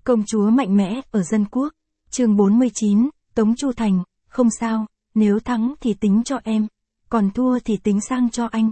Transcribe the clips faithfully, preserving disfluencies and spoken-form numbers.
Công chúa mạnh mẽ ở dân quốc. Chương bốn mươi chín, Tống Chu Thành, không sao, nếu thắng thì tính cho em, còn thua thì tính sang cho anh.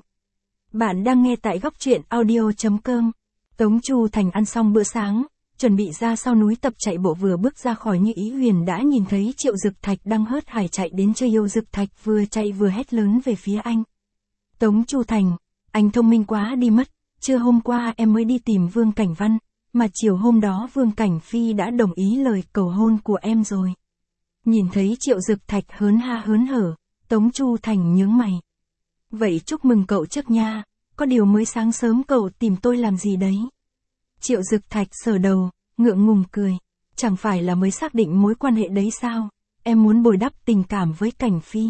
Bạn đang nghe tại góc truyện audio chấm com. Tống Chu Thành ăn xong bữa sáng, chuẩn bị ra sau núi tập chạy bộ, vừa bước ra khỏi Như Ý Huyền đã nhìn thấy Triệu Dực Thạch đang hớt hải chạy đến chơi. Yêu Dực Thạch vừa chạy vừa hét lớn về phía anh. Tống Chu Thành, anh thông minh quá đi mất, trưa hôm qua em mới đi tìm Vương Cảnh Văn, mà chiều hôm đó Vương Cảnh Phi đã đồng ý lời cầu hôn của em rồi. Nhìn thấy Triệu Dực Thạch hớn ha hớn hở, Tống Chu Thành nhướng mày. Vậy chúc mừng cậu trước nha, có điều mới sáng sớm cậu tìm tôi làm gì đấy? Triệu Dực Thạch sờ đầu, ngượng ngùng cười. Chẳng phải là mới xác định mối quan hệ đấy sao, em muốn bồi đắp tình cảm với Cảnh Phi.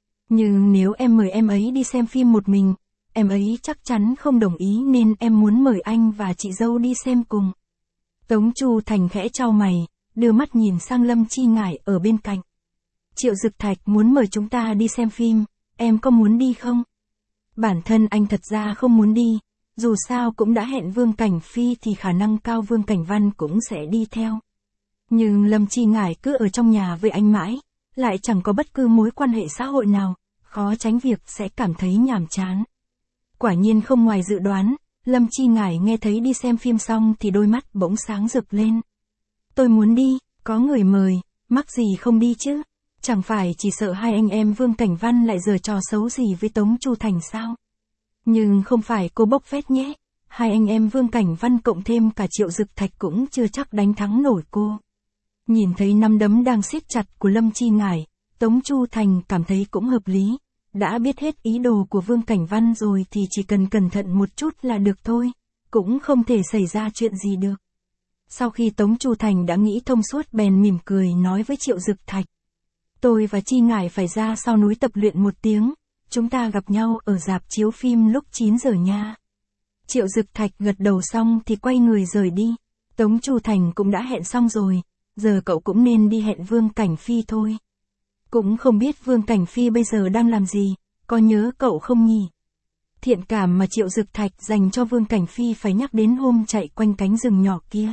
Nhưng nếu em mời em ấy đi xem phim một mình, em ấy chắc chắn không đồng ý, nên em muốn mời anh và chị dâu đi xem cùng. Tống Chu Thành khẽ chau mày, đưa mắt nhìn sang Lâm Chi Ngải ở bên cạnh. Triệu Dực Thạch muốn mời chúng ta đi xem phim, em có muốn đi không? Bản thân anh thật ra không muốn đi, dù sao cũng đã hẹn Vương Cảnh Phi thì khả năng cao Vương Cảnh Văn cũng sẽ đi theo. Nhưng Lâm Chi Ngải cứ ở trong nhà với anh mãi, lại chẳng có bất cứ mối quan hệ xã hội nào, khó tránh việc sẽ cảm thấy nhàm chán. Quả nhiên không ngoài dự đoán, Lâm Chi Ngải nghe thấy đi xem phim xong thì đôi mắt bỗng sáng rực lên. Tôi muốn đi, có người mời, mắc gì không đi chứ? Chẳng phải chỉ sợ hai anh em Vương Cảnh Văn lại giở trò xấu gì với Tống Chu Thành sao? Nhưng không phải cô bốc phét nhé, hai anh em Vương Cảnh Văn cộng thêm cả Triệu Dực Thạch cũng chưa chắc đánh thắng nổi cô. Nhìn thấy nắm đấm đang siết chặt của Lâm Chi Ngải, Tống Chu Thành cảm thấy cũng hợp lý. Đã biết hết ý đồ của Vương Cảnh Văn rồi thì chỉ cần cẩn thận một chút là được thôi, cũng không thể xảy ra chuyện gì được. Sau khi Tống Chu Thành đã nghĩ thông suốt bèn mỉm cười nói với Triệu Dực Thạch. Tôi và Chi Ngải phải ra sau núi tập luyện một tiếng, chúng ta gặp nhau ở rạp chiếu phim lúc chín giờ nha. Triệu Dực Thạch gật đầu xong thì quay người rời đi. Tống Chu Thành cũng đã hẹn xong rồi, giờ cậu cũng nên đi hẹn Vương Cảnh Phi thôi. Cũng không biết Vương Cảnh Phi bây giờ đang làm gì, có nhớ cậu không nhỉ? Thiện cảm mà Triệu Dực Thạch dành cho Vương Cảnh Phi phải nhắc đến hôm chạy quanh cánh rừng nhỏ kia.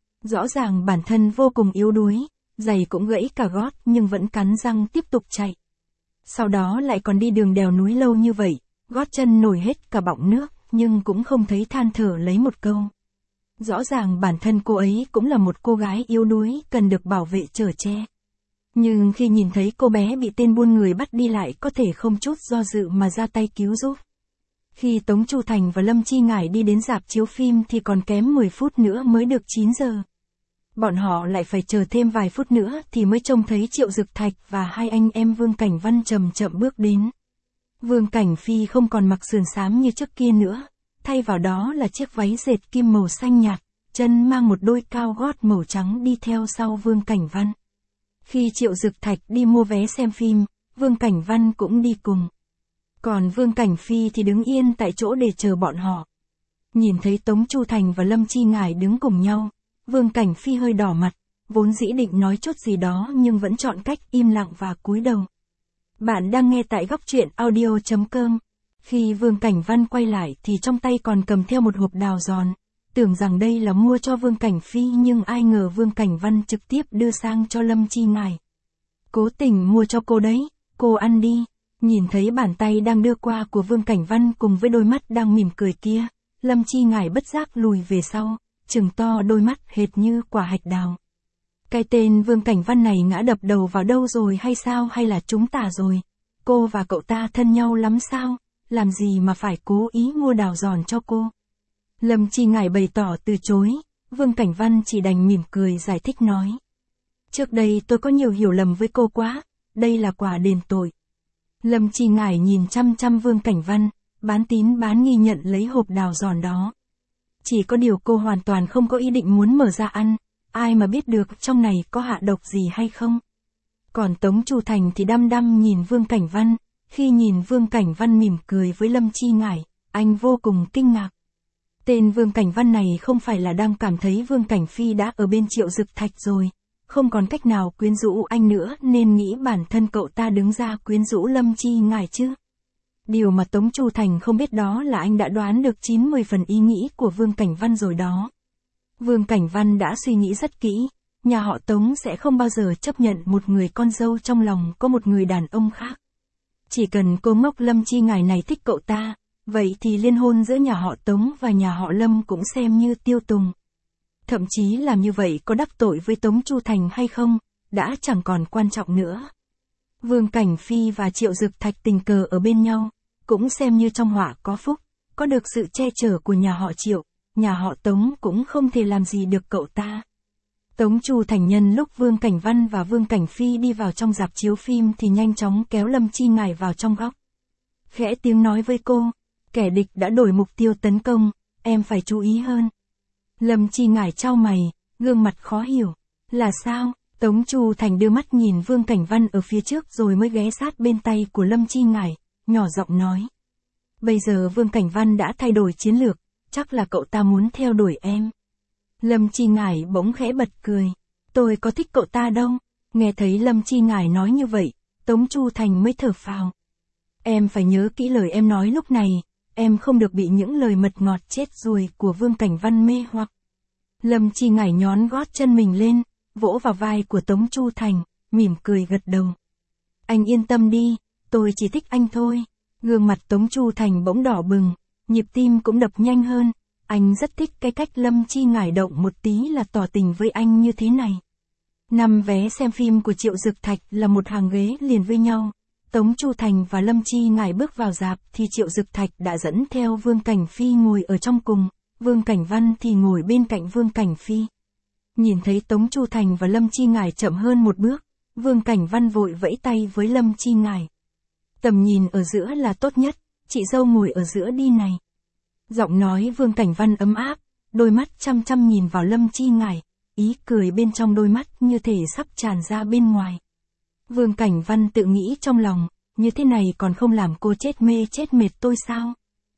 Rõ ràng bản thân vô cùng yếu đuối, giày cũng gãy cả gót nhưng vẫn cắn răng tiếp tục chạy. Sau đó lại còn đi đường đèo núi lâu như vậy, gót chân nổi hết cả bọng nước, nhưng cũng không thấy than thở lấy một câu. Rõ ràng bản thân cô ấy cũng là một cô gái yếu đuối, cần được bảo vệ chở che. Nhưng khi nhìn thấy cô bé bị tên buôn người bắt đi lại có thể không chút do dự mà ra tay cứu giúp. Khi Tống Chu Thành và Lâm Chi Ngải đi đến rạp chiếu phim thì còn kém mười phút nữa mới được chín giờ. Bọn họ lại phải chờ thêm vài phút nữa thì mới trông thấy Triệu Dực Thạch và hai anh em Vương Cảnh Văn chậm chậm bước đến. Vương Cảnh Phi không còn mặc sườn xám như trước kia nữa, thay vào đó là chiếc váy dệt kim màu xanh nhạt, chân mang một đôi cao gót màu trắng đi theo sau Vương Cảnh Văn. Khi Triệu Dực Thạch đi mua vé xem phim, Vương Cảnh Văn cũng đi cùng. Còn Vương Cảnh Phi thì đứng yên tại chỗ để chờ bọn họ. Nhìn thấy Tống Chu Thành và Lâm Chi Ngải đứng cùng nhau, Vương Cảnh Phi hơi đỏ mặt, vốn dĩ định nói chút gì đó nhưng vẫn chọn cách im lặng và cúi đầu. Bạn đang nghe tại góc truyện audio chấm com. Khi Vương Cảnh Văn quay lại thì trong tay còn cầm theo một hộp đào giòn, tưởng rằng đây là mua cho Vương Cảnh Phi nhưng ai ngờ Vương Cảnh Văn trực tiếp đưa sang cho Lâm Chi Ngải. Cố tình mua cho cô đấy, cô ăn đi. Nhìn thấy bàn tay đang đưa qua của Vương Cảnh Văn cùng với đôi mắt đang mỉm cười kia, Lâm Chi Ngải bất giác lùi về sau, trừng to đôi mắt hệt như quả hạch đào. Cái tên Vương Cảnh Văn này ngã đập đầu vào đâu rồi hay sao, hay là trúng tà rồi? Cô và cậu ta thân nhau lắm sao? Làm gì mà phải cố ý mua đào giòn cho cô? Lâm Chi Ngải bày tỏ từ chối, Vương Cảnh Văn chỉ đành mỉm cười giải thích nói. Trước đây tôi có nhiều hiểu lầm với cô quá, đây là quà đền tội. Lâm Chi Ngải nhìn chăm chăm Vương Cảnh Văn, bán tín bán nghi nhận lấy hộp đào giòn đó. Chỉ có điều cô hoàn toàn không có ý định muốn mở ra ăn, ai mà biết được trong này có hạ độc gì hay không. Còn Tống Chu Thành thì đăm đăm nhìn Vương Cảnh Văn, khi nhìn Vương Cảnh Văn mỉm cười với Lâm Chi Ngải, anh vô cùng kinh ngạc. Tên Vương Cảnh Văn này không phải là đang cảm thấy Vương Cảnh Phi đã ở bên Triệu Dực Thạch rồi, không còn cách nào quyến rũ anh nữa nên nghĩ bản thân cậu ta đứng ra quyến rũ Lâm Chi Ngải chứ. Điều mà Tống Chu Thành không biết đó là anh đã đoán được chín mươi phần ý nghĩ của Vương Cảnh Văn rồi đó. Vương Cảnh Văn đã suy nghĩ rất kỹ, nhà họ Tống sẽ không bao giờ chấp nhận một người con dâu trong lòng có một người đàn ông khác. Chỉ cần cô ngốc Lâm Chi Ngải này thích cậu ta, vậy thì liên hôn giữa nhà họ Tống và nhà họ Lâm cũng xem như tiêu tùng. Thậm chí làm như vậy có đắc tội với Tống Chu Thành hay không, đã chẳng còn quan trọng nữa. Vương Cảnh Phi và Triệu Dực Thạch tình cờ ở bên nhau, cũng xem như trong họa có phúc, có được sự che chở của nhà họ Triệu, nhà họ Tống cũng không thể làm gì được cậu ta. Tống Chu Thành nhân lúc Vương Cảnh Văn và Vương Cảnh Phi đi vào trong rạp chiếu phim thì nhanh chóng kéo Lâm Chi Ngải vào trong góc. Khẽ tiếng nói với cô, kẻ địch đã đổi mục tiêu tấn công, em phải chú ý hơn. Lâm Chi Ngải chau mày, gương mặt khó hiểu. Là sao? Tống Chu Thành đưa mắt nhìn Vương Cảnh Văn ở phía trước rồi mới ghé sát bên tay của Lâm Chi Ngải, nhỏ giọng nói. Bây giờ Vương Cảnh Văn đã thay đổi chiến lược, chắc là cậu ta muốn theo đuổi em. Lâm Chi Ngải bỗng khẽ bật cười. Tôi có thích cậu ta đâu. Nghe thấy Lâm Chi Ngải nói như vậy, Tống Chu Thành mới thở phào. Em phải nhớ kỹ lời em nói lúc này, em không được bị những lời mật ngọt chết ruồi của Vương Cảnh Văn mê hoặc. Lâm Chi Ngải nhón gót chân mình lên, vỗ vào vai của Tống Chu Thành, mỉm cười gật đầu. Anh yên tâm đi, tôi chỉ thích anh thôi. Gương mặt Tống Chu Thành bỗng đỏ bừng, nhịp tim cũng đập nhanh hơn. Anh rất thích cái cách Lâm Chi Ngải động một tí là tỏ tình với anh như thế này. Năm vé xem phim của Triệu Dực Thạch là một hàng ghế liền với nhau. Tống Chu Thành và Lâm Chi Ngải bước vào rạp thì Triệu Dực Thạch đã dẫn theo Vương Cảnh Phi ngồi ở trong cùng, Vương Cảnh Văn thì ngồi bên cạnh Vương Cảnh Phi. Nhìn thấy Tống Chu Thành và Lâm Chi Ngải chậm hơn một bước, Vương Cảnh Văn vội vẫy tay với Lâm Chi Ngải. Tầm nhìn ở giữa là tốt nhất, chị dâu ngồi ở giữa đi này. Giọng nói Vương Cảnh Văn ấm áp, đôi mắt chăm chăm nhìn vào Lâm Chi Ngải, ý cười bên trong đôi mắt như thể sắp tràn ra bên ngoài. Vương Cảnh Văn tự nghĩ trong lòng, như thế này còn không làm cô chết mê chết mệt tôi sao?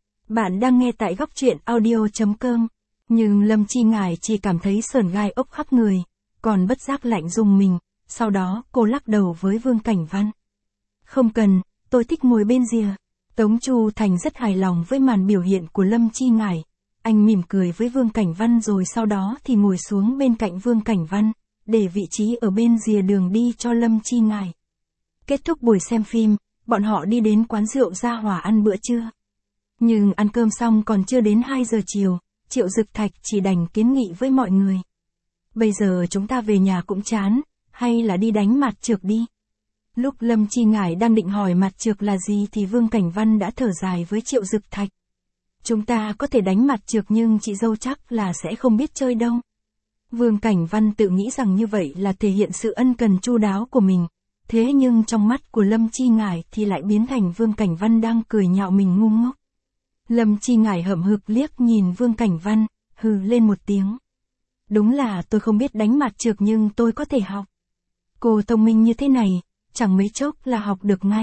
Bạn đang nghe tại góc truyện audio chấm com, nhưng Lâm Chi Ngải chỉ cảm thấy sởn gai ốc khắp người, còn bất giác lạnh rùng mình, sau đó cô lắc đầu với Vương Cảnh Văn. Không cần, tôi thích ngồi bên rìa. Tống Chu Thành rất hài lòng với màn biểu hiện của Lâm Chi Ngải. Anh mỉm cười với Vương Cảnh Văn rồi sau đó thì ngồi xuống bên cạnh Vương Cảnh Văn, để vị trí ở bên rìa đường đi cho Lâm Chi Ngải. Kết thúc buổi xem phim, bọn họ đi đến quán rượu Gia Hòa ăn bữa trưa. Nhưng ăn cơm xong còn chưa đến hai giờ chiều, Triệu Dực Thạch chỉ đành kiến nghị với mọi người. Bây giờ chúng ta về nhà cũng chán, hay là đi đánh mạt trược đi. Lúc Lâm Chi Ngải đang định hỏi mạt trược là gì thì Vương Cảnh Văn đã thở dài với Triệu Dực Thạch. Chúng ta có thể đánh mạt trược nhưng chị dâu chắc là sẽ không biết chơi đâu. Vương Cảnh Văn tự nghĩ rằng như vậy là thể hiện sự ân cần chu đáo của mình. Thế nhưng trong mắt của Lâm Chi Ngải thì lại biến thành Vương Cảnh Văn đang cười nhạo mình ngu ngốc. Lâm Chi Ngải hậm hực liếc nhìn Vương Cảnh Văn, hừ lên một tiếng. Đúng là tôi không biết đánh mạt trược nhưng tôi có thể học. Cô thông minh như thế này, chẳng mấy chốc là học được ngay.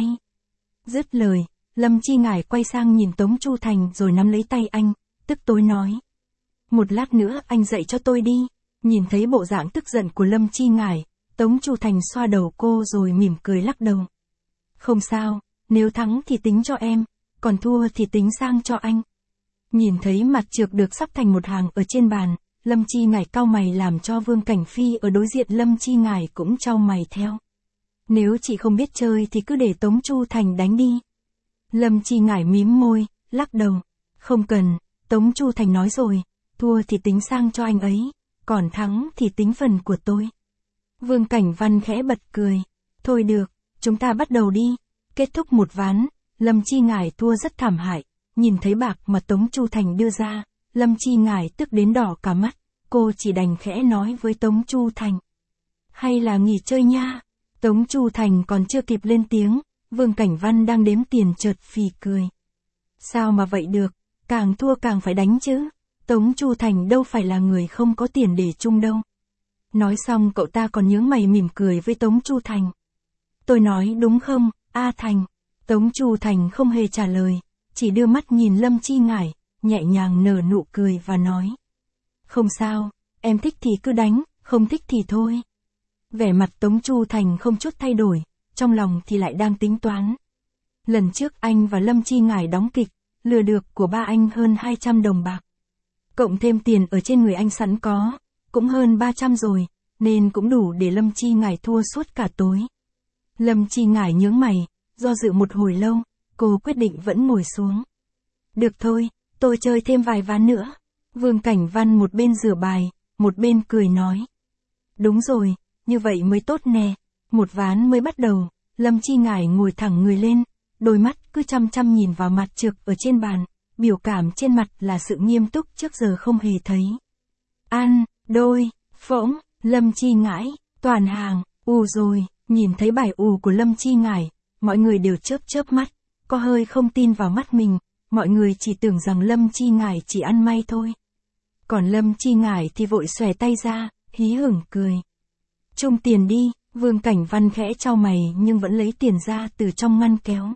Dứt lời, Lâm Chi Ngải quay sang nhìn Tống Chu Thành rồi nắm lấy tay anh, tức tối nói. Một lát nữa anh dạy cho tôi đi. Nhìn thấy bộ dạng tức giận của Lâm Chi Ngải, Tống Chu Thành xoa đầu cô rồi mỉm cười lắc đầu. Không sao, nếu thắng thì tính cho em, còn thua thì tính sang cho anh. Nhìn thấy mặt trược được sắp thành một hàng ở trên bàn, Lâm Chi Ngải cau mày làm cho Vương Cảnh Phi ở đối diện Lâm Chi Ngải cũng chau mày theo. Nếu chị không biết chơi thì cứ để Tống Chu Thành đánh đi. Lâm Chi Ngải mím môi, lắc đầu. Không cần, Tống Chu Thành nói rồi, thua thì tính sang cho anh ấy, còn thắng thì tính phần của tôi. Vương Cảnh Văn khẽ bật cười. Thôi được, chúng ta bắt đầu đi. Kết thúc một ván, Lâm Chi Ngải thua rất thảm hại. Nhìn thấy bạc mà Tống Chu Thành đưa ra, Lâm Chi Ngải tức đến đỏ cả mắt. Cô chỉ đành khẽ nói với Tống Chu Thành. Hay là nghỉ chơi nha. Tống Chu Thành còn chưa kịp lên tiếng, Vương Cảnh Văn đang đếm tiền chợt phì cười. Sao mà vậy được, càng thua càng phải đánh chứ. Tống Chu Thành đâu phải là người không có tiền để chung đâu. Nói xong cậu ta còn nhướng mày mỉm cười với Tống Chu Thành. Tôi nói đúng không, A Thành? Tống Chu Thành không hề trả lời, chỉ đưa mắt nhìn Lâm Chi Ngải, nhẹ nhàng nở nụ cười và nói. Không sao, em thích thì cứ đánh, không thích thì thôi. Vẻ mặt Tống Chu Thành không chút thay đổi, trong lòng thì lại đang tính toán. Lần trước anh và Lâm Chi Ngải đóng kịch, lừa được của ba anh hơn hai trăm đồng bạc. Cộng thêm tiền ở trên người anh sẵn có, cũng hơn ba trăm rồi, nên cũng đủ để Lâm Chi Ngải thua suốt cả tối. Lâm Chi Ngải nhướng mày, do dự một hồi lâu, cô quyết định vẫn ngồi xuống. Được thôi, tôi chơi thêm vài ván nữa. Vương Cảnh Văn một bên rửa bài, một bên cười nói. Đúng rồi, như vậy mới tốt nè. Một ván mới bắt đầu, Lâm Chi Ngải ngồi thẳng người lên, đôi mắt cứ chăm chăm nhìn vào mặt trược ở trên bàn, biểu cảm trên mặt là sự nghiêm túc trước giờ không hề thấy. Ăn, đôi, phỗng, Lâm Chi Ngải, toàn hàng, ù rồi, nhìn thấy bài ù của Lâm Chi Ngải, mọi người đều chớp chớp mắt, có hơi không tin vào mắt mình, mọi người chỉ tưởng rằng Lâm Chi Ngải chỉ ăn may thôi. Còn Lâm Chi Ngải thì vội xòe tay ra, hí hửng cười. Chung tiền đi, Vương Cảnh Văn khẽ chau mày nhưng vẫn lấy tiền ra từ trong ngăn kéo.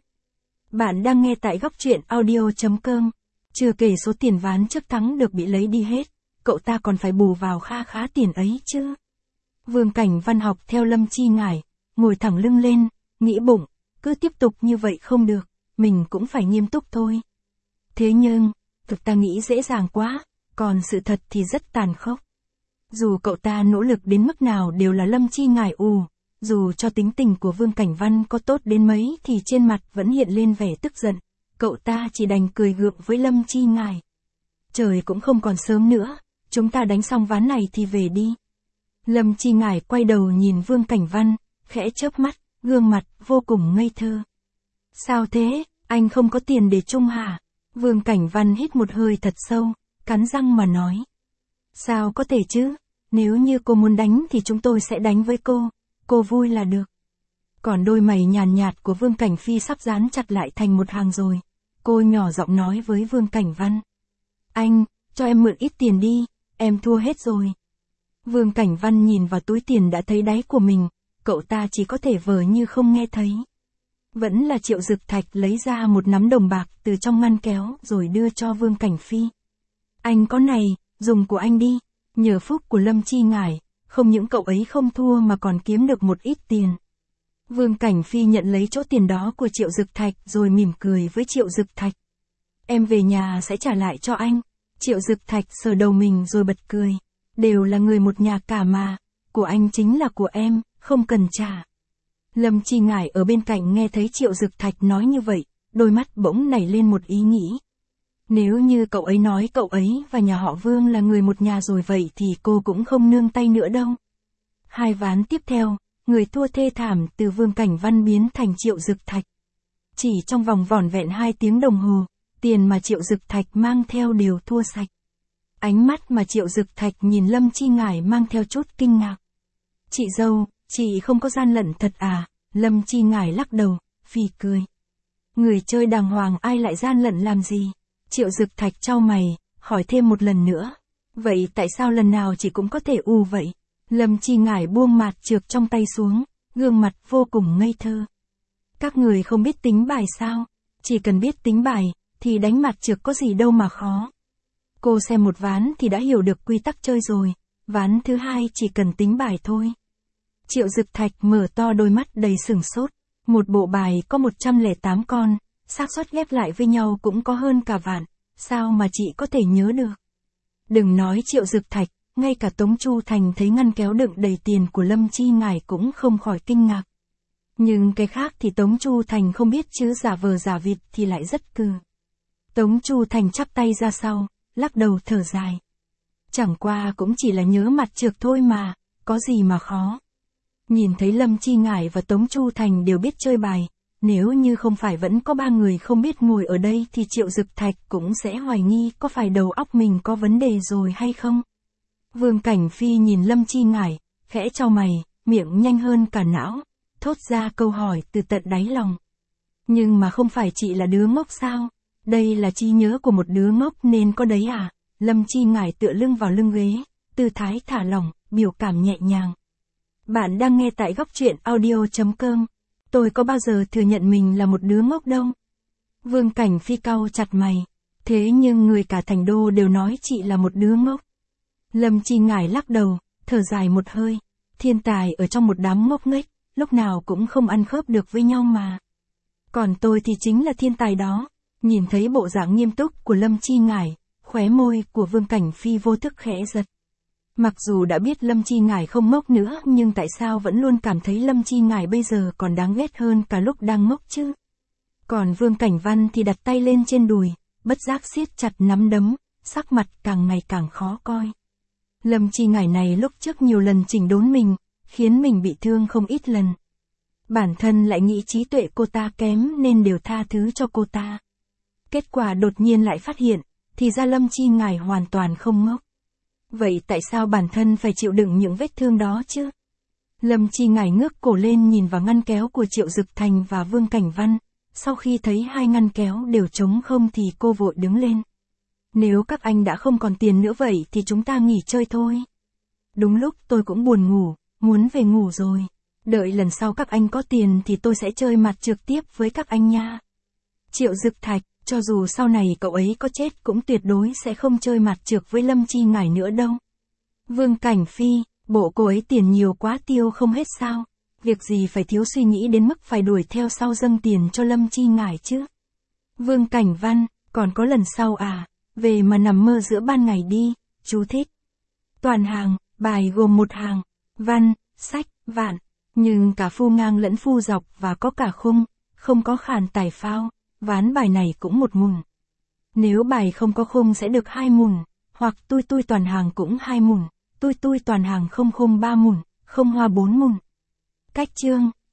Bạn đang nghe tại góc truyện audio chấm com. Chưa kể số tiền ván trước thắng được bị lấy đi hết, cậu ta còn phải bù vào kha khá tiền ấy chứ. Vương Cảnh Văn học theo Lâm Chi Ngải, ngồi thẳng lưng lên, nghĩ bụng, cứ tiếp tục như vậy không được, mình cũng phải nghiêm túc thôi. Thế nhưng, thực ta nghĩ dễ dàng quá, còn sự thật thì rất tàn khốc. Dù cậu ta nỗ lực đến mức nào đều là Lâm Chi Ngải ù, dù cho tính tình của Vương Cảnh Văn có tốt đến mấy thì trên mặt vẫn hiện lên vẻ tức giận, cậu ta chỉ đành cười gượng với Lâm Chi Ngải. Trời cũng không còn sớm nữa, chúng ta đánh xong ván này thì về đi. Lâm Chi Ngải quay đầu nhìn Vương Cảnh Văn, khẽ chớp mắt, gương mặt vô cùng ngây thơ. Sao thế, anh không có tiền để chung hả? Vương Cảnh Văn hít một hơi thật sâu, cắn răng mà nói. Sao có thể chứ, nếu như cô muốn đánh thì chúng tôi sẽ đánh với cô, cô vui là được. Còn đôi mày nhàn nhạt của Vương Cảnh Phi sắp dán chặt lại thành một hàng rồi. Cô nhỏ giọng nói với Vương Cảnh Văn. Anh, cho em mượn ít tiền đi, em thua hết rồi. Vương Cảnh Văn nhìn vào túi tiền đã thấy đáy của mình, cậu ta chỉ có thể vờ như không nghe thấy. Vẫn là Triệu Dực Thạch lấy ra một nắm đồng bạc từ trong ngăn kéo rồi đưa cho Vương Cảnh Phi. Anh có này, dùng của anh đi, nhờ phúc của Lâm Chi Ngải, không những cậu ấy không thua mà còn kiếm được một ít tiền. Vương Cảnh Phi nhận lấy chỗ tiền đó của Triệu Dực Thạch rồi mỉm cười với Triệu Dực Thạch. Em về nhà sẽ trả lại cho anh. Triệu Dực Thạch sờ đầu mình rồi bật cười. Đều là người một nhà cả mà, của anh chính là của em, không cần trả. Lâm Chi Ngải ở bên cạnh nghe thấy Triệu Dực Thạch nói như vậy, đôi mắt bỗng nảy lên một ý nghĩ. Nếu như cậu ấy nói cậu ấy và nhà họ Vương là người một nhà rồi vậy thì cô cũng không nương tay nữa đâu. Hai ván tiếp theo, người thua thê thảm từ Vương Cảnh Văn biến thành Triệu Dực Thạch. Chỉ trong vòng vỏn vẹn hai tiếng đồng hồ, tiền mà Triệu Dực Thạch mang theo đều thua sạch. Ánh mắt mà Triệu Dực Thạch nhìn Lâm Chi Ngải mang theo chút kinh ngạc. Chị dâu, chị không có gian lận thật à? Lâm Chi Ngải lắc đầu, phì cười. Người chơi đàng hoàng ai lại gian lận làm gì? Triệu Dực Thạch chau mày, hỏi thêm một lần nữa. Vậy tại sao lần nào chị cũng có thể u vậy? Lâm Chi Ngải buông mạt trược trong tay xuống, gương mặt vô cùng ngây thơ. Các người không biết tính bài sao? Chỉ cần biết tính bài, thì đánh mạt trược có gì đâu mà khó. Cô xem một ván thì đã hiểu được quy tắc chơi rồi, ván thứ hai chỉ cần tính bài thôi. Triệu Dực Thạch mở to đôi mắt đầy sửng sốt, một bộ bài có một trăm lẻ tám con, xác suất ghép lại với nhau cũng có hơn cả vạn, sao mà chị có thể nhớ được? Đừng nói Triệu Dực Thạch, ngay cả Tống Chu Thành thấy ngăn kéo đựng đầy tiền của Lâm Chi Ngải cũng không khỏi kinh ngạc. Nhưng cái khác thì Tống Chu Thành không biết chứ giả vờ giả vịt thì lại rất cừ. Tống Chu Thành chắp tay ra sau, lắc đầu thở dài. Chẳng qua cũng chỉ là nhớ mặt trược thôi mà, có gì mà khó. Nhìn thấy Lâm Chi Ngải và Tống Chu Thành đều biết chơi bài, nếu như không phải vẫn có ba người không biết ngồi ở đây thì Triệu Dực Thạch cũng sẽ hoài nghi có phải đầu óc mình có vấn đề rồi hay không. Vương Cảnh Phi nhìn Lâm Chi Ngải, khẽ chau mày, miệng nhanh hơn cả não, thốt ra câu hỏi từ tận đáy lòng. Nhưng mà không phải chị là đứa ngốc sao? Đây là trí nhớ của một đứa ngốc nên có đấy à? Lâm Chi Ngải tựa lưng vào lưng ghế, tư thái thả lỏng, biểu cảm nhẹ nhàng. Bạn đang nghe tại góc truyện audio chấm com. Tôi có bao giờ thừa nhận mình là một đứa ngốc đâu. Vương Cảnh Phi cau chặt mày. Thế nhưng người cả thành đô đều nói chị là một đứa ngốc. Lâm Chi Ngải lắc đầu, thở dài một hơi. Thiên tài ở trong một đám ngốc nghếch, lúc nào cũng không ăn khớp được với nhau mà. Còn tôi thì chính là thiên tài đó. Nhìn thấy bộ dạng nghiêm túc của Lâm Chi Ngải, Khóe môi của Vương Cảnh Phi vô thức khẽ giật. Mặc dù đã biết Lâm Chi Ngải không ngốc nữa nhưng tại sao vẫn luôn cảm thấy Lâm Chi Ngải bây giờ còn đáng ghét hơn cả lúc đang ngốc chứ. Còn Vương Cảnh Văn thì đặt tay lên trên đùi, bất giác siết chặt nắm đấm, sắc mặt càng ngày càng khó coi. Lâm Chi Ngải này lúc trước nhiều lần chỉnh đốn mình, khiến mình bị thương không ít lần. Bản thân lại nghĩ trí tuệ cô ta kém nên đều tha thứ cho cô ta. Kết quả đột nhiên lại phát hiện, thì ra Lâm Chi Ngải hoàn toàn không ngốc. Vậy tại sao bản thân phải chịu đựng những vết thương đó chứ? Lâm Chi Ngải ngước cổ lên nhìn vào ngăn kéo của Triệu Dực Thành và Vương Cảnh Văn. Sau khi thấy hai ngăn kéo đều trống không thì cô vội đứng lên. Nếu các anh đã không còn tiền nữa vậy thì chúng ta nghỉ chơi thôi. Đúng lúc tôi cũng buồn ngủ, muốn về ngủ rồi. Đợi lần sau các anh có tiền thì tôi sẽ chơi mặt trực tiếp với các anh nha. Triệu Dực Thạch, cho dù sau này cậu ấy có chết cũng tuyệt đối sẽ không chơi mặt trược với Lâm Chi Ngải nữa đâu. Vương Cảnh Phi, bộ cô ấy tiền nhiều quá tiêu không hết sao? Việc gì phải thiếu suy nghĩ đến mức phải đuổi theo sau dâng tiền cho Lâm Chi Ngải chứ? Vương Cảnh Văn, còn có lần sau à? Về mà nằm mơ giữa ban ngày đi, chú thích. Toàn hàng, bài gồm một hàng, văn, sách, vạn, nhưng cả phu ngang lẫn phu dọc và có cả khung, không có khàn tài phao, ván bài này cũng một mùn. Nếu bài không có khung sẽ được hai mùn, hoặc tui tui toàn hàng cũng hai mùn, tui tui toàn hàng không khung ba mùn, không hoa bốn mùn. Cách chương